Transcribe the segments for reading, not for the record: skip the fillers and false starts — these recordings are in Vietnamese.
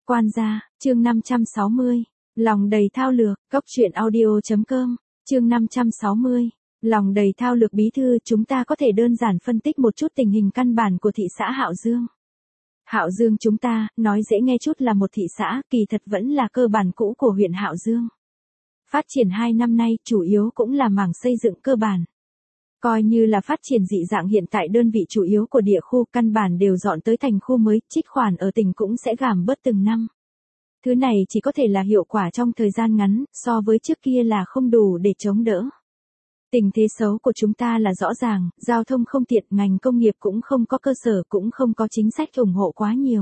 Quan gia, chương 560. Lòng đầy thao lược, cốc truyện audio.com, chương 560. Lòng đầy thao lược bí thư, chúng ta có thể đơn giản phân tích một chút tình hình căn bản của thị xã Hạo Dương. Hạo Dương chúng ta, nói dễ nghe chút là một thị xã, kỳ thật vẫn là cơ bản cũ của huyện Hạo Dương. Phát triển 2 năm nay, chủ yếu cũng là mảng xây dựng cơ bản. Coi như là phát triển dị dạng hiện tại đơn vị chủ yếu của địa khu căn bản đều dọn tới thành khu mới, trích khoản ở tỉnh cũng sẽ giảm bớt từng năm. Thứ này chỉ có thể là hiệu quả trong thời gian ngắn, so với trước kia là không đủ để chống đỡ. Tình thế xấu của chúng ta là rõ ràng, giao thông không tiện, ngành công nghiệp cũng không có cơ sở, cũng không có chính sách ủng hộ quá nhiều.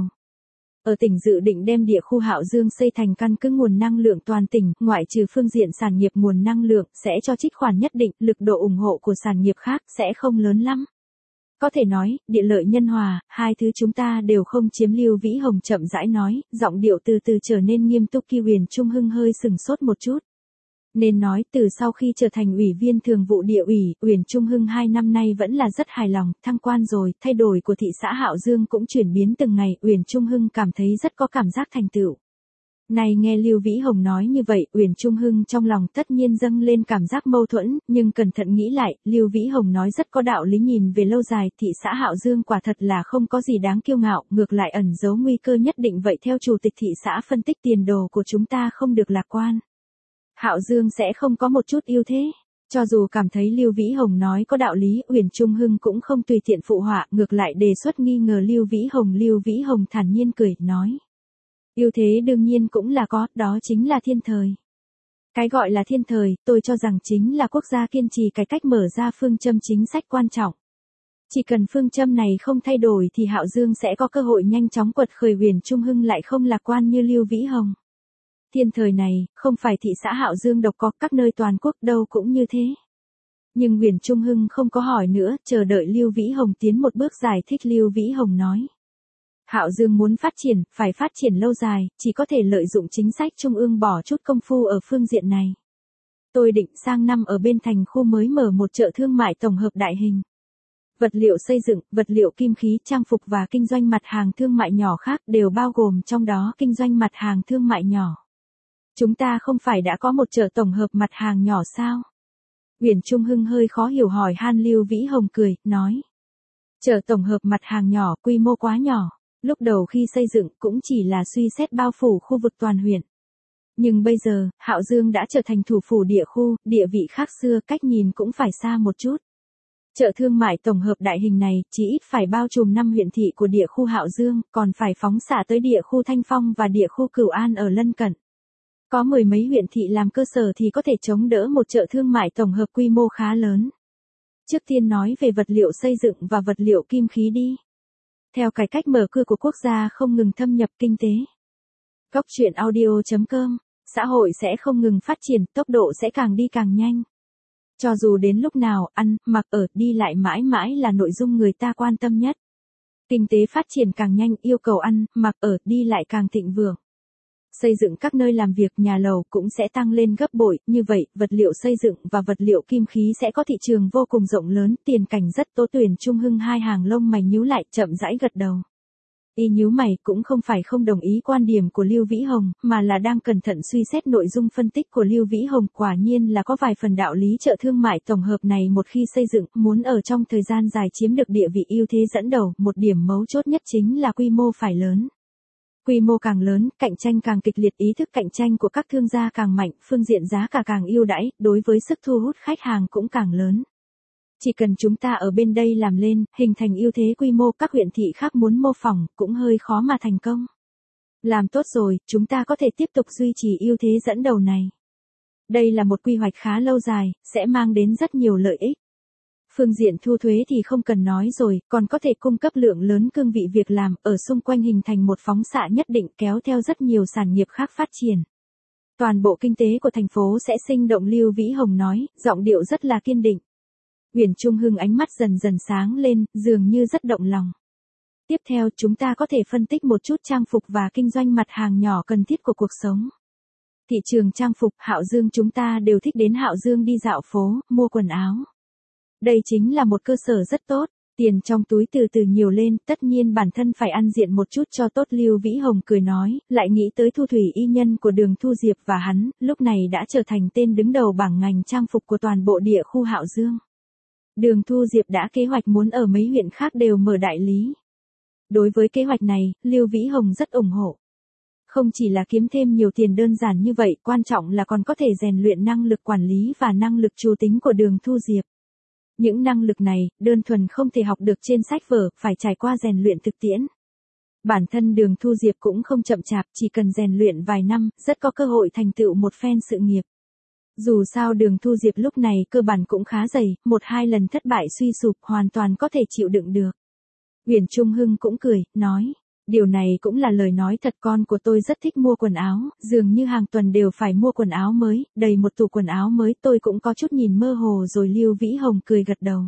Ở tỉnh dự định đem địa khu Hạo Dương xây thành căn cứ nguồn năng lượng toàn tỉnh, ngoại trừ phương diện sản nghiệp nguồn năng lượng, sẽ cho trích khoản nhất định, lực độ ủng hộ của sản nghiệp khác sẽ không lớn lắm. Có thể nói, địa lợi nhân hòa, hai thứ chúng ta đều không chiếm. Lưu Vĩ Hồng chậm rãi nói, giọng điệu từ từ trở nên nghiêm túc. Uyển Trung Hưng hơi sừng sốt một chút. Nên nói, từ sau khi trở thành ủy viên thường vụ địa ủy, Uyển Trung Hưng 2 năm nay vẫn là rất hài lòng, thăng quan rồi, thay đổi của thị xã Hạo Dương cũng chuyển biến từng ngày, Uyển Trung Hưng cảm thấy rất có cảm giác thành tựu. Này nghe Lưu Vĩ Hồng nói như vậy, Uyển Trung Hưng trong lòng tất nhiên dâng lên cảm giác mâu thuẫn, nhưng cẩn thận nghĩ lại, Lưu Vĩ Hồng nói rất có đạo lý. Nhìn về lâu dài, thị xã Hạo Dương quả thật là không có gì đáng kiêu ngạo, ngược lại ẩn giấu nguy cơ nhất định. Vậy theo chủ tịch thị xã phân tích, tiền đồ của chúng ta không được lạc quan. Hạo Dương sẽ không có một chút ưu thế. Cho dù cảm thấy Lưu Vĩ Hồng nói có đạo lý, Uyển Trung Hưng cũng không tùy tiện phụ họa, ngược lại đề xuất nghi ngờ Lưu Vĩ Hồng. Lưu Vĩ Hồng thản nhiên cười, nói. Ưu thế đương nhiên cũng là có, đó chính là thiên thời. Cái gọi là thiên thời, tôi cho rằng chính là quốc gia kiên trì cải cách, mở ra phương châm chính sách quan trọng. Chỉ cần phương châm này không thay đổi thì Hạo Dương sẽ có cơ hội nhanh chóng quật khởi. Uyển Trung Hưng lại không lạc quan như Lưu Vĩ Hồng. Thiên thời này, không phải thị xã Hạo Dương độc có, các nơi toàn quốc đâu cũng như thế. Nhưng Uyển Trung Hưng không có hỏi nữa, chờ đợi Lưu Vĩ Hồng tiến một bước giải thích. Lưu Vĩ Hồng nói. Hạo Dương muốn phát triển, phải phát triển lâu dài, chỉ có thể lợi dụng chính sách trung ương, bỏ chút công phu ở phương diện này. Tôi định sang năm ở bên thành khu mới mở một chợ thương mại tổng hợp đại hình. Vật liệu xây dựng, vật liệu kim khí, trang phục và kinh doanh mặt hàng thương mại nhỏ khác đều bao gồm trong đó kinh doanh mặt hàng thương mại nhỏ. Chúng ta không phải đã có một chợ tổng hợp mặt hàng nhỏ sao? Uyển Trung Hưng hơi khó hiểu hỏi han. Lưu Vĩ Hồng cười, nói. Chợ tổng hợp mặt hàng nhỏ, quy mô quá nhỏ. Lúc đầu khi xây dựng cũng chỉ là suy xét bao phủ khu vực toàn huyện. Nhưng bây giờ, Hạo Dương đã trở thành thủ phủ địa khu, địa vị khác xưa, cách nhìn cũng phải xa một chút. Chợ thương mại tổng hợp đại hình này chỉ ít phải bao trùm 5 huyện thị của địa khu Hạo Dương, còn phải phóng xạ tới địa khu Thanh Phong và địa khu Cửu An ở lân cận. Có 10 mấy huyện thị làm cơ sở thì có thể chống đỡ một chợ thương mại tổng hợp quy mô khá lớn. Trước tiên nói về vật liệu xây dựng và vật liệu kim khí đi. Theo cải cách mở cửa của quốc gia không ngừng thâm nhập kinh tế. Cốc truyện audio.com, xã hội sẽ không ngừng phát triển, tốc độ sẽ càng đi càng nhanh. Cho dù đến lúc nào, ăn, mặc, ở, đi lại mãi mãi là nội dung người ta quan tâm nhất. Kinh tế phát triển càng nhanh, yêu cầu ăn, mặc, ở, đi lại càng thịnh vượng. Xây dựng các nơi làm việc, nhà lầu cũng sẽ tăng lên gấp bội, như vậy, vật liệu xây dựng và vật liệu kim khí sẽ có thị trường vô cùng rộng lớn, tiền cảnh rất tốt. Uyển Trung Hưng hai hàng lông mày nhíu lại, chậm rãi gật đầu. Y nhíu mày cũng không phải không đồng ý quan điểm của Lưu Vĩ Hồng, mà là đang cẩn thận suy xét nội dung phân tích của Lưu Vĩ Hồng. Quả nhiên là có vài phần đạo lý. Chợ thương mại tổng hợp này một khi xây dựng, muốn ở trong thời gian dài chiếm được địa vị ưu thế dẫn đầu, một điểm mấu chốt nhất chính là quy mô phải lớn. Quy mô càng lớn, cạnh tranh càng kịch liệt, ý thức cạnh tranh của các thương gia càng mạnh, phương diện giá cả càng ưu đãi, đối với sức thu hút khách hàng cũng càng lớn. Chỉ cần chúng ta ở bên đây làm lên, hình thành ưu thế quy mô, các huyện thị khác muốn mô phỏng, cũng hơi khó mà thành công. Làm tốt rồi, chúng ta có thể tiếp tục duy trì ưu thế dẫn đầu này. Đây là một quy hoạch khá lâu dài, sẽ mang đến rất nhiều lợi ích. Phương diện thu thuế thì không cần nói rồi, còn có thể cung cấp lượng lớn cương vị việc làm, ở xung quanh hình thành một phóng xạ nhất định, kéo theo rất nhiều sản nghiệp khác phát triển. Toàn bộ kinh tế của thành phố sẽ sinh động. Lưu Vĩ Hồng nói, giọng điệu rất là kiên định. Uyển Trung Hưng ánh mắt dần dần sáng lên, dường như rất động lòng. Tiếp theo chúng ta có thể phân tích một chút trang phục và kinh doanh mặt hàng nhỏ cần thiết của cuộc sống. Thị trường trang phục, Hạo Dương chúng ta đều thích đến Hạo Dương đi dạo phố, mua quần áo. Đây chính là một cơ sở rất tốt. Tiền trong túi từ từ nhiều lên, tất nhiên bản thân phải ăn diện một chút cho tốt. Lưu Vĩ Hồng cười nói, lại nghĩ tới Thu Thủy y nhân của Đường Thu Diệp và hắn, lúc này đã trở thành tên đứng đầu bảng ngành trang phục của toàn bộ địa khu Hạo Dương. Đường Thu Diệp đã kế hoạch muốn ở mấy huyện khác đều mở đại lý. Đối với kế hoạch này, Lưu Vĩ Hồng rất ủng hộ. Không chỉ là kiếm thêm nhiều tiền đơn giản như vậy, quan trọng là còn có thể rèn luyện năng lực quản lý và năng lực chủ tính của Đường Thu Diệp. Những năng lực này, đơn thuần không thể học được trên sách vở, phải trải qua rèn luyện thực tiễn. Bản thân Đường Thu Diệp cũng không chậm chạp, chỉ cần rèn luyện vài năm, rất có cơ hội thành tựu một phen sự nghiệp. Dù sao Đường Thu Diệp lúc này cơ bản cũng khá dày, một hai lần thất bại suy sụp hoàn toàn có thể chịu đựng được. Uyển Trung Hưng cũng cười, nói, điều này cũng là lời nói thật, con của tôi rất thích mua quần áo, dường như hàng tuần đều phải mua quần áo mới, đầy một tủ quần áo mới, tôi cũng có chút nhìn mơ hồ rồi. Lưu Vĩ Hồng cười gật đầu.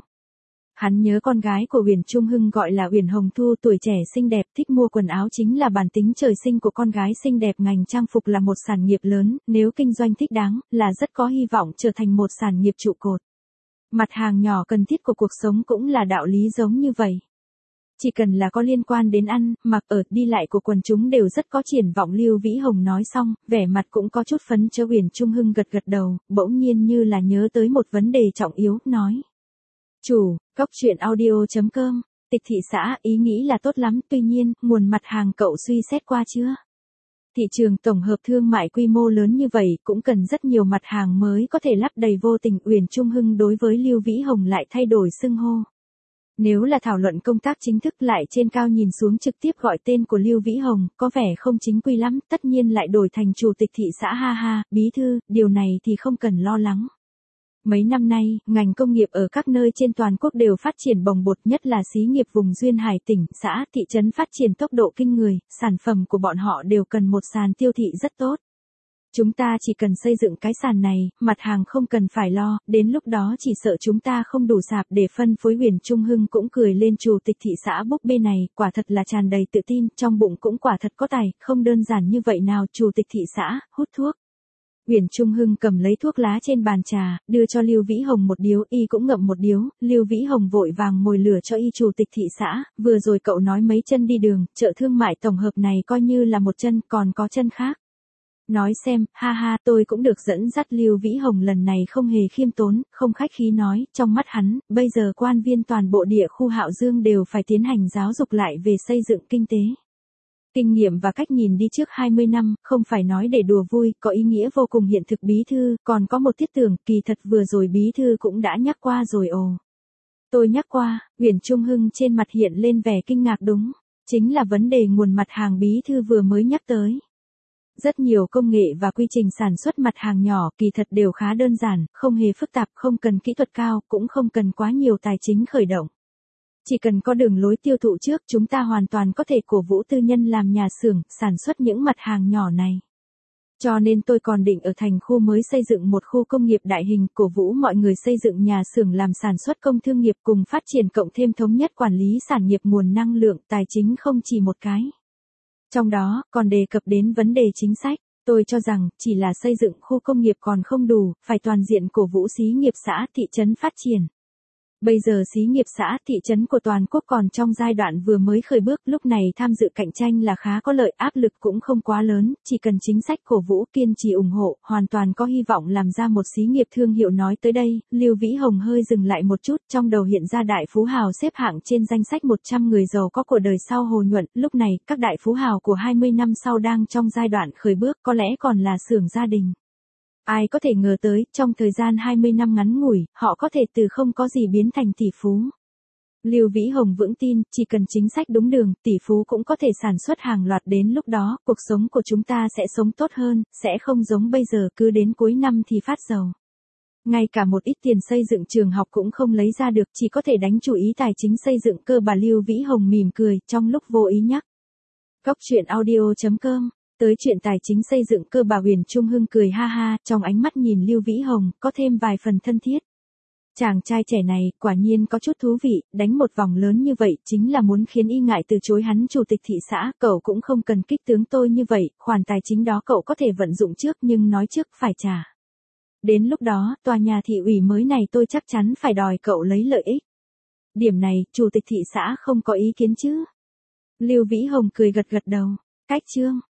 Hắn nhớ con gái của Uyển Trung Hưng gọi là Uyển Hồng Thu, tuổi trẻ xinh đẹp, thích mua quần áo chính là bản tính trời sinh của con gái xinh đẹp. Ngành trang phục là một sản nghiệp lớn, nếu kinh doanh thích đáng, là rất có hy vọng trở thành một sản nghiệp trụ cột. Mặt hàng nhỏ cần thiết của cuộc sống cũng là đạo lý giống như vậy. Chỉ cần là có liên quan đến ăn, mặc, ở, đi lại của quần chúng đều rất có triển vọng. Lưu Vĩ Hồng nói xong, vẻ mặt cũng có chút phấn chấn. Uyển Trung Hưng gật gật đầu, bỗng nhiên như là nhớ tới một vấn đề trọng yếu, nói. Chủ, cóc truyện audio.com, Tịch thị xã, ý nghĩ là tốt lắm, tuy nhiên, nguồn mặt hàng cậu suy xét qua chưa? Thị trường tổng hợp thương mại quy mô lớn như vậy cũng cần rất nhiều mặt hàng mới có thể lắp đầy. Vô tình Uyển Trung Hưng đối với Lưu Vĩ Hồng lại thay đổi xưng hô. Nếu là thảo luận công tác chính thức lại trên cao nhìn xuống trực tiếp gọi tên của Lưu Vĩ Hồng, có vẻ không chính quy lắm, tất nhiên lại đổi thành chủ tịch thị xã. Ha ha, bí thư, điều này thì không cần lo lắng. Mấy năm nay, ngành công nghiệp ở các nơi trên toàn quốc đều phát triển bồng bột, nhất là xí nghiệp vùng duyên hải tỉnh, xã, thị trấn phát triển tốc độ kinh người, sản phẩm của bọn họ đều cần một sàn tiêu thị rất tốt. Chúng ta chỉ cần xây dựng cái sàn này, mặt hàng không cần phải lo, đến lúc đó chỉ sợ chúng ta không đủ sạp để phân phối. Uyển Trung Hưng cũng cười lên, chủ tịch thị xã búp bê này, quả thật là tràn đầy tự tin, trong bụng cũng quả thật có tài, không đơn giản như vậy nào. Chủ tịch thị xã, hút thuốc. Uyển Trung Hưng cầm lấy thuốc lá trên bàn trà, đưa cho Lưu Vĩ Hồng một điếu, y cũng ngậm một điếu. Lưu Vĩ Hồng vội vàng mồi lửa cho y. Chủ tịch thị xã, vừa rồi cậu nói mấy chân đi đường, chợ thương mại tổng hợp này coi như là một chân, còn có chân khác. Nói xem, ha ha, tôi cũng được dẫn dắt. Lưu Vĩ Hồng lần này không hề khiêm tốn, không khách khí nói, trong mắt hắn, bây giờ quan viên toàn bộ địa khu Hạo Dương đều phải tiến hành giáo dục lại về xây dựng kinh tế. Kinh nghiệm và cách nhìn đi trước 20 năm, không phải nói để đùa vui, có ý nghĩa vô cùng hiện thực. Bí thư, còn có một thiết tưởng, kỳ thật vừa rồi bí thư cũng đã nhắc qua rồi. Ồ. Tôi nhắc qua. Uyển Trung Hưng trên mặt hiện lên vẻ kinh ngạc. Đúng, chính là vấn đề nguồn mặt hàng bí thư vừa mới nhắc tới. Rất nhiều công nghệ và quy trình sản xuất mặt hàng nhỏ kỳ thật đều khá đơn giản, không hề phức tạp, không cần kỹ thuật cao, cũng không cần quá nhiều tài chính khởi động. Chỉ cần có đường lối tiêu thụ trước, chúng ta hoàn toàn có thể cổ vũ tư nhân làm nhà xưởng, sản xuất những mặt hàng nhỏ này. Cho nên tôi còn định ở thành khu mới xây dựng một khu công nghiệp đại hình, cổ vũ mọi người xây dựng nhà xưởng làm sản xuất công thương nghiệp, cùng phát triển cộng thêm thống nhất quản lý sản nghiệp. Nguồn năng lượng, tài chính không chỉ một cái. Trong đó, còn đề cập đến vấn đề chính sách. Tôi cho rằng, chỉ là xây dựng khu công nghiệp còn không đủ, phải toàn diện cổ vũ xí nghiệp xã, thị trấn phát triển. Bây giờ xí nghiệp xã, thị trấn của toàn quốc còn trong giai đoạn vừa mới khởi bước, lúc này tham dự cạnh tranh là khá có lợi, áp lực cũng không quá lớn, chỉ cần chính sách cổ vũ, kiên trì ủng hộ, hoàn toàn có hy vọng làm ra một xí nghiệp thương hiệu. Nói tới đây, Lưu Vĩ Hồng hơi dừng lại một chút, trong đầu hiện ra đại phú hào xếp hạng trên danh sách 100 người giàu có của đời sau Hồ Nhuận. Lúc này, các đại phú hào của 20 năm sau đang trong giai đoạn khởi bước, có lẽ còn là xưởng gia đình. Ai có thể ngờ tới, trong thời gian 20 năm ngắn ngủi, họ có thể từ không có gì biến thành tỷ phú. Lưu Vĩ Hồng vững tin, chỉ cần chính sách đúng đường, tỷ phú cũng có thể sản xuất hàng loạt. Đến lúc đó, cuộc sống của chúng ta sẽ sống tốt hơn, sẽ không giống bây giờ cứ đến cuối năm thì phát giàu. Ngay cả một ít tiền xây dựng trường học cũng không lấy ra được, chỉ có thể đánh chủ ý tài chính xây dựng cơ. Bà Lưu Vĩ Hồng mỉm cười, trong lúc vô ý nhắc. Cóc truyện audio.com, tới chuyện tài chính xây dựng cơ. Bà Uyển Trung Hưng cười ha ha, trong ánh mắt nhìn Lưu Vĩ Hồng, có thêm vài phần thân thiết. Chàng trai trẻ này, quả nhiên có chút thú vị, đánh một vòng lớn như vậy, chính là muốn khiến y ngại từ chối hắn. Chủ tịch thị xã, cậu cũng không cần kích tướng tôi như vậy, khoản tài chính đó cậu có thể vận dụng trước, nhưng nói trước phải trả. Đến lúc đó, tòa nhà thị ủy mới này tôi chắc chắn phải đòi cậu lấy lợi ích. Điểm này, chủ tịch thị xã không có ý kiến chứ? Lưu Vĩ Hồng cười gật gật đầu. Cách Trương